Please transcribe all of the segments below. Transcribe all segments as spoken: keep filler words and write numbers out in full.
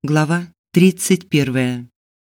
Глава тридцать первая.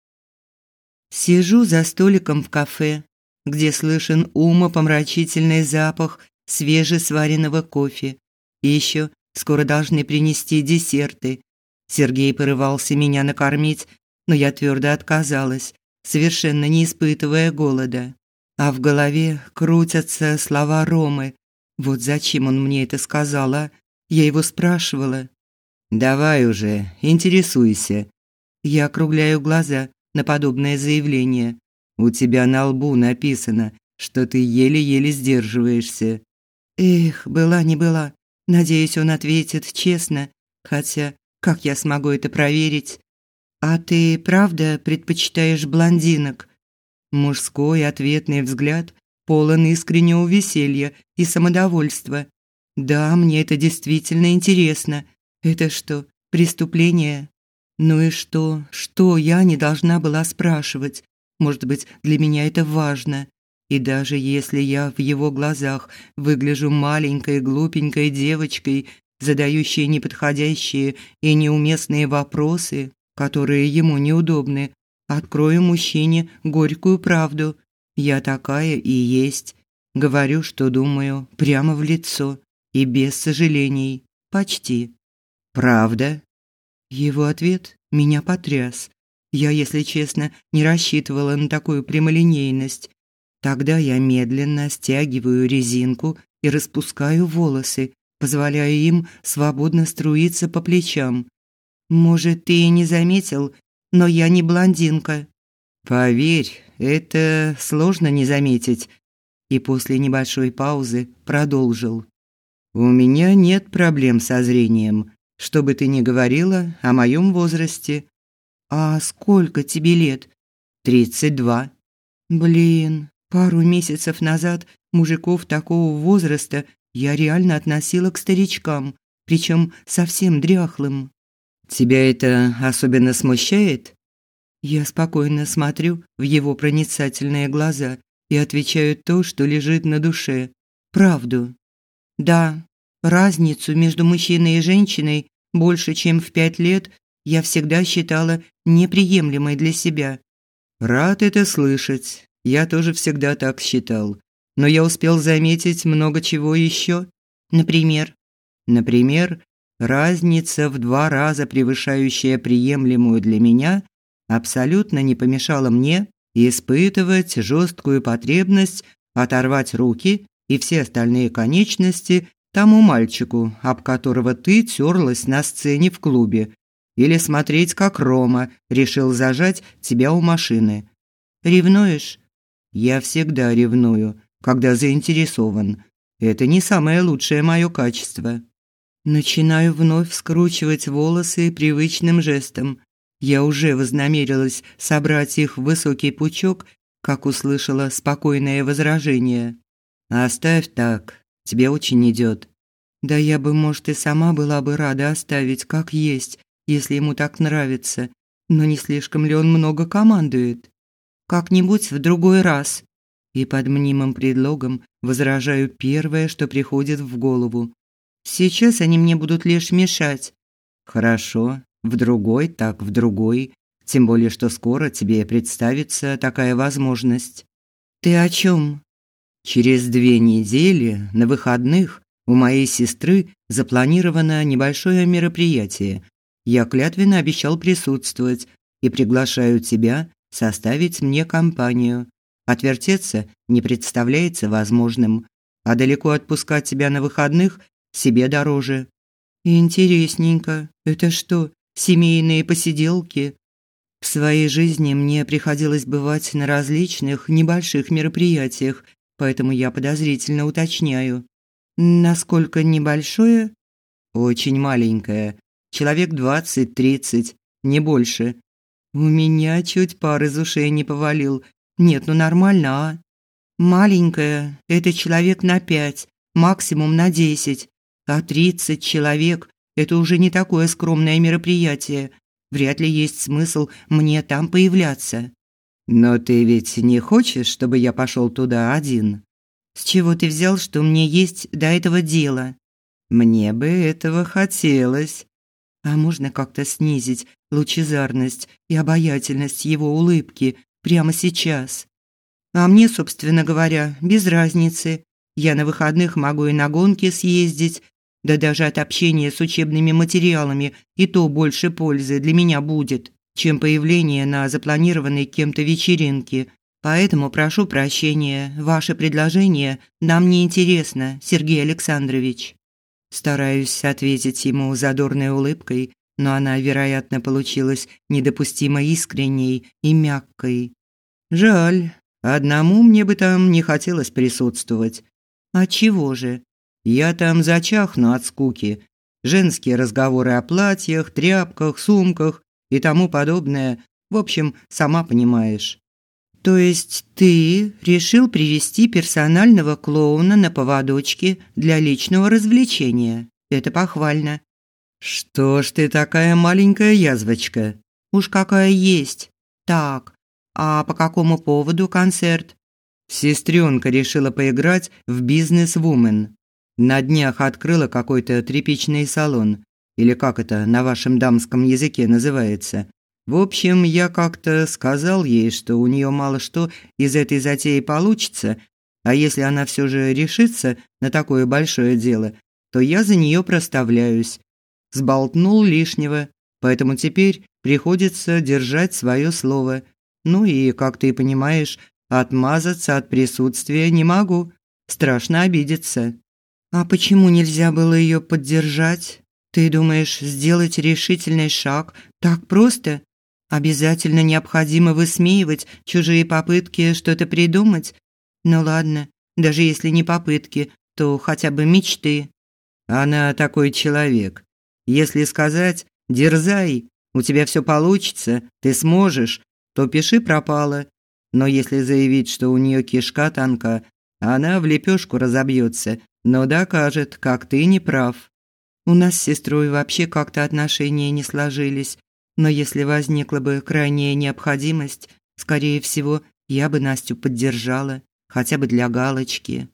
Сижу за столиком в кафе, где слышен умопомрачительный запах свежесваренного кофе. И еще скоро должны принести десерты. Сергей порывался меня накормить, но я твердо отказалась, совершенно не испытывая голода. А в голове крутятся слова Ромы. Вот зачем он мне это сказал, а? Я его спрашивала. «Давай уже, интересуйся». Я округляю глаза на подобное заявление. «У тебя на лбу написано, что ты еле-еле сдерживаешься». Эх, была не была. Надеюсь, он ответит честно. Хотя, как я смогу это проверить? «А ты правда предпочитаешь блондинок?» Мужской ответный взгляд полон искреннего веселья и самодовольства. «Да, мне это действительно интересно. Это что, преступление? Ну и что? Что я не должна была спрашивать? Может быть, для меня это важно. И даже если я в его глазах выгляжу маленькой глупенькой девочкой, задающей неподходящие и неуместные вопросы, которые ему неудобны, открою мужчине горькую правду. Я такая и есть. Говорю, что думаю, прямо в лицо и без сожалений. Почти. «Правда?» Его ответ меня потряс. Я, если честно, не рассчитывала на такую прямолинейность. Тогда я медленно стягиваю резинку и распускаю волосы, позволяя им свободно струиться по плечам. «Может, ты и не заметил, но я не блондинка». «Поверь, это сложно не заметить». И после небольшой паузы продолжил. «У меня нет проблем со зрением. Что бы ты ни говорила о моем возрасте». «А сколько тебе лет?» «тридцать два». Блин, пару месяцев назад мужиков такого возраста я реально относила к старичкам, причем совсем дряхлым. «Тебя это особенно смущает?» Я спокойно смотрю в его проницательные глаза и отвечаю то, что лежит на душе. Правду. Да, разницу между мужчиной и женщиной больше, чем в пять лет, я всегда считала неприемлемой для себя. Рад это слышать. Я тоже всегда так считал. Но я успел заметить много чего еще. Например? Например, разница в два раза превышающая приемлемую для меня абсолютно не помешала мне испытывать жесткую потребность оторвать руки и все остальные конечности тому мальчику, об которого ты терлась на сцене в клубе, или смотреть, как Рома решил зажать тебя у машины. Ревнуешь? Я всегда ревную, когда заинтересован. Это не самое лучшее мое качество. Начинаю вновь скручивать волосы привычным жестом. Я уже вознамерилась собрать их в высокий пучок, как услышала спокойное возражение. «Оставь так. Тебе очень идет». Да я бы, может, и сама была бы рада оставить как есть, если ему так нравится. Но не слишком ли он много командует? Как-нибудь в другой раз. И под мнимым предлогом возражаю первое, что приходит в голову. Сейчас они мне будут лишь мешать. Хорошо, в другой, так в другой. Тем более, что скоро тебе представится такая возможность. Ты о чем? Через две недели на выходных у моей сестры запланировано небольшое мероприятие. Я клятвенно обещал присутствовать и приглашаю тебя составить мне компанию. Отвертеться не представляется возможным, а далеко отпускать тебя на выходных себе дороже. Интересненько. Это что, семейные посиделки? В своей жизни мне приходилось бывать на различных небольших мероприятиях, поэтому я подозрительно уточняю. Насколько небольшое? Очень маленькое. Человек двадцать-тридцать, не больше. У меня чуть пар из ушей не повалил. Нет, ну нормально, а? Маленькое – это человек на пять, максимум на десять. А тридцать человек – это уже не такое скромное мероприятие. Вряд ли есть смысл мне там появляться. Но ты ведь не хочешь, чтобы я пошел туда один? С чего ты взял, что мне есть до этого дело? Мне бы этого хотелось. А можно как-то снизить лучезарность и обаятельность его улыбки прямо сейчас? А мне, собственно говоря, без разницы. Я на выходных могу и на гонки съездить, да даже от общения с учебными материалами и то больше пользы для меня будет, чем появление на запланированной кем-то вечеринке. Поэтому прошу прощения, ваше предложение нам не интересно, Сергей Александрович. Стараюсь ответить ему задорной улыбкой, но она, вероятно, получилась недопустимо искренней и мягкой. Жаль, одному мне бы там не хотелось присутствовать. А чего же? Я там зачахну от скуки. Женские разговоры о платьях, тряпках, сумках и тому подобное. В общем, сама понимаешь. То есть ты решил привести персонального клоуна на поводочке для личного развлечения? Это похвально. Что ж ты такая маленькая язвочка? Уж какая есть. Так, а по какому поводу концерт? Сестренка решила поиграть в бизнес-вумен. На днях открыла какой-то тряпичный салон. Или как это на вашем дамском языке называется. В общем, я как-то сказал ей, что у нее мало что из этой затеи получится, а если она все же решится на такое большое дело, то я за нее проставляюсь. Сболтнул лишнего, поэтому теперь приходится держать свое слово. Ну и, как ты понимаешь, отмазаться от присутствия не могу. Страшно обидеться. А почему нельзя было ее поддержать? Ты думаешь, сделать решительный шаг так просто? Обязательно необходимо высмеивать чужие попытки что-то придумать? Ну ладно, даже если не попытки, то хотя бы мечты. Она такой человек. Если сказать «дерзай, у тебя все получится, ты сможешь», то пиши пропало. Но если заявить, что у нее кишка тонка, она в лепешку разобьется, но докажет, как ты не прав. У нас с сестрой вообще как-то отношения не сложились. Но если возникла бы крайняя необходимость, скорее всего, я бы Настю поддержала, хотя бы для галочки.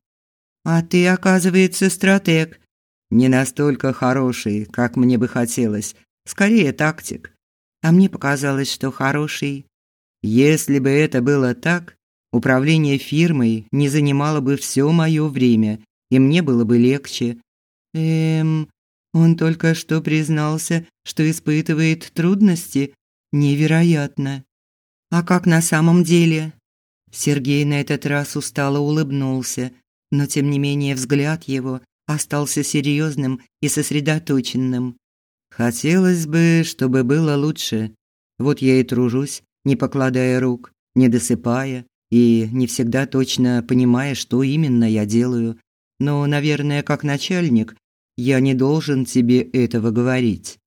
А ты, оказывается, стратег. Не настолько хороший, как мне бы хотелось, скорее тактик. А мне показалось, что хороший. Если бы это было так, управление фирмой не занимало бы все мое время, и мне было бы легче. Эм... Он только что признался, что испытывает трудности. Невероятно. А как на самом деле? Сергей на этот раз устало улыбнулся, но тем не менее взгляд его остался серьезным и сосредоточенным. Хотелось бы, чтобы было лучше. Вот я и тружусь, не покладая рук, не досыпая и не всегда точно понимая, что именно я делаю. Но, наверное, как начальник, я не должен тебе этого говорить.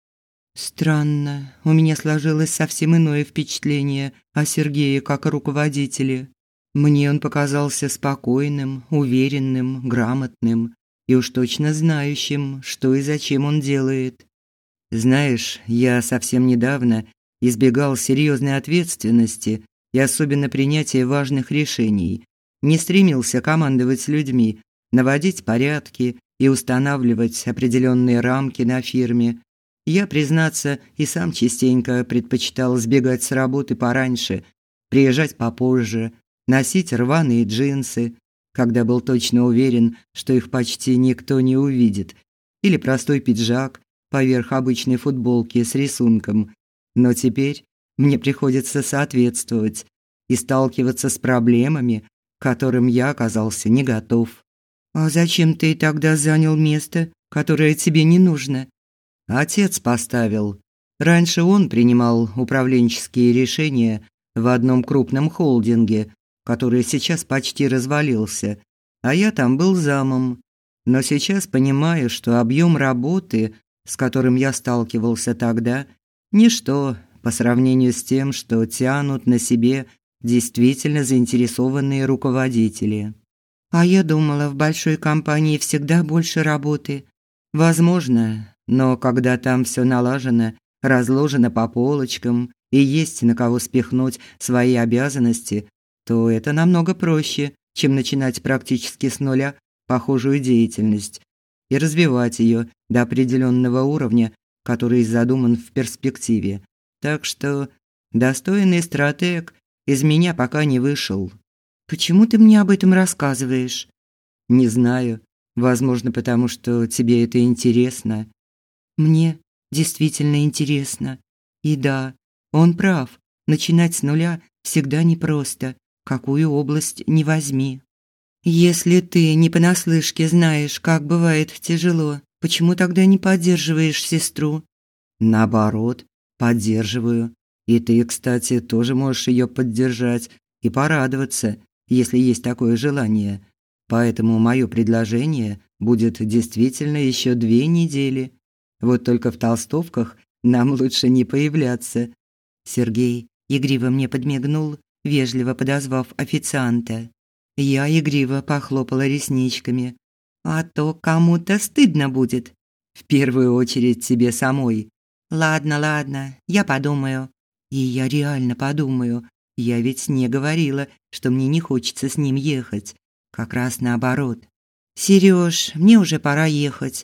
Странно, у меня сложилось совсем иное впечатление о Сергее как о руководителе. Мне он показался спокойным, уверенным, грамотным и уж точно знающим, что и зачем он делает. Знаешь, я совсем недавно избегал серьезной ответственности и особенно принятия важных решений. Не стремился командовать людьми, наводить порядки и устанавливать определенные рамки на фирме. Я, признаться, и сам частенько предпочитал сбегать с работы пораньше, приезжать попозже, носить рваные джинсы, когда был точно уверен, что их почти никто не увидит, или простой пиджак поверх обычной футболки с рисунком. Но теперь мне приходится соответствовать и сталкиваться с проблемами, к которым я оказался не готов. А зачем ты тогда занял место, которое тебе не нужно? Отец поставил. Раньше он принимал управленческие решения в одном крупном холдинге, который сейчас почти развалился, а я там был замом. Но сейчас понимаю, что объем работы, с которым я сталкивался тогда, ничто по сравнению с тем, что тянут на себе действительно заинтересованные руководители. А я думала, в большой компании всегда больше работы. Возможно, но когда там все налажено, разложено по полочкам и есть на кого спихнуть свои обязанности, то это намного проще, чем начинать практически с нуля похожую деятельность и развивать ее до определенного уровня который задуман в перспективе. Так что достойный стратег из меня пока не вышел. Почему ты мне об этом рассказываешь? Не знаю. Возможно, потому что тебе это интересно. Мне действительно интересно. И да, он прав. Начинать с нуля всегда непросто, какую область ни возьми. Если ты не понаслышке знаешь, как бывает тяжело, почему тогда не поддерживаешь сестру? Наоборот, поддерживаю. И ты, кстати, тоже можешь ее поддержать и порадоваться, если есть такое желание. Поэтому мое предложение будет действительно еще две недели. Вот только в толстовках нам лучше не появляться. Сергей игриво мне подмигнул, вежливо подозвав официанта. Я игриво похлопала ресничками. А то кому-то стыдно будет. В первую очередь тебе самой. Ладно, ладно, я подумаю. И я реально подумаю. Я ведь не говорила, что мне не хочется с ним ехать. Как раз наоборот. Серёж, мне уже пора ехать.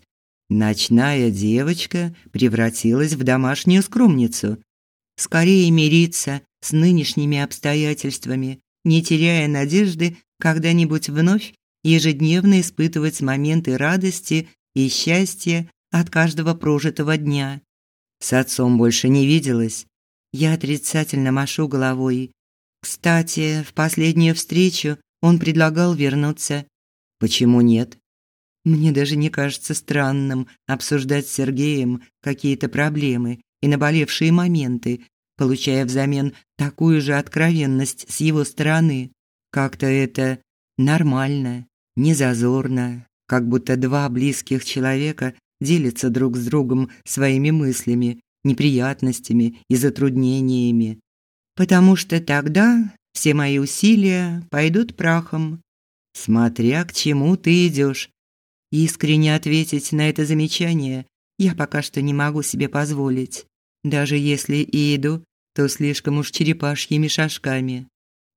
Ночная девочка превратилась в домашнюю скромницу. Скорее мириться с нынешними обстоятельствами, не теряя надежды когда-нибудь вновь ежедневно испытывать моменты радости и счастья от каждого прожитого дня. С отцом больше не виделась. Я отрицательно машу головой. Кстати, в последнюю встречу он предлагал вернуться. Почему нет? Мне даже не кажется странным обсуждать с Сергеем какие-то проблемы и наболевшие моменты, получая взамен такую же откровенность с его стороны. Как-то это нормально, не зазорно, как будто два близких человека делятся друг с другом своими мыслями, неприятностями и затруднениями. Потому что тогда все мои усилия пойдут прахом. Смотря к чему ты идешь. Искренне ответить на это замечание я пока что не могу себе позволить. Даже если и иду, то слишком уж черепашьими шажками.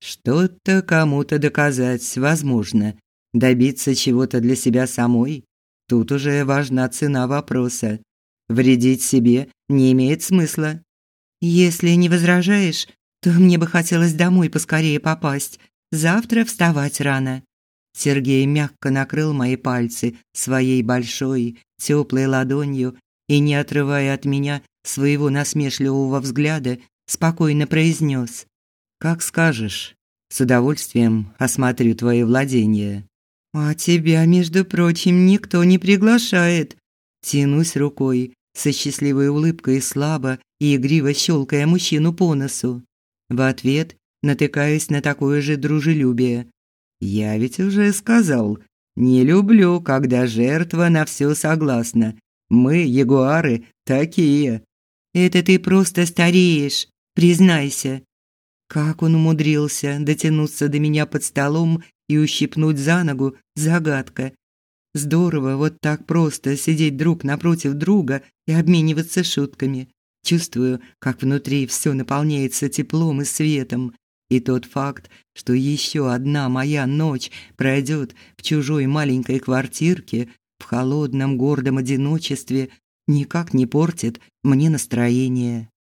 Что-то кому-то доказать возможно, добиться чего-то для себя самой. Тут уже важна цена вопроса. Вредить себе не имеет смысла. Если не возражаешь, то мне бы хотелось домой поскорее попасть. Завтра вставать рано. Сергей мягко накрыл мои пальцы своей большой, теплой ладонью и, не отрывая от меня своего насмешливого взгляда, спокойно произнес: «Как скажешь. С удовольствием осмотрю твои владения». «А тебя, между прочим, никто не приглашает». Тянусь рукой, со счастливой улыбкой слабо и игриво щелкая мужчину по носу. В ответ натыкаюсь на такое же дружелюбие. «Я ведь уже сказал, не люблю, когда жертва на все согласна. Мы, ягуары, такие». «Это ты просто стареешь, признайся». Как он умудрился дотянуться до меня под столом и ущипнуть за ногу – загадка. Здорово вот так просто сидеть друг напротив друга и обмениваться шутками. Чувствую, как внутри все наполняется теплом и светом. И тот факт, что еще одна моя ночь пройдет в чужой маленькой квартирке, в холодном гордом одиночестве, никак не портит мне настроение.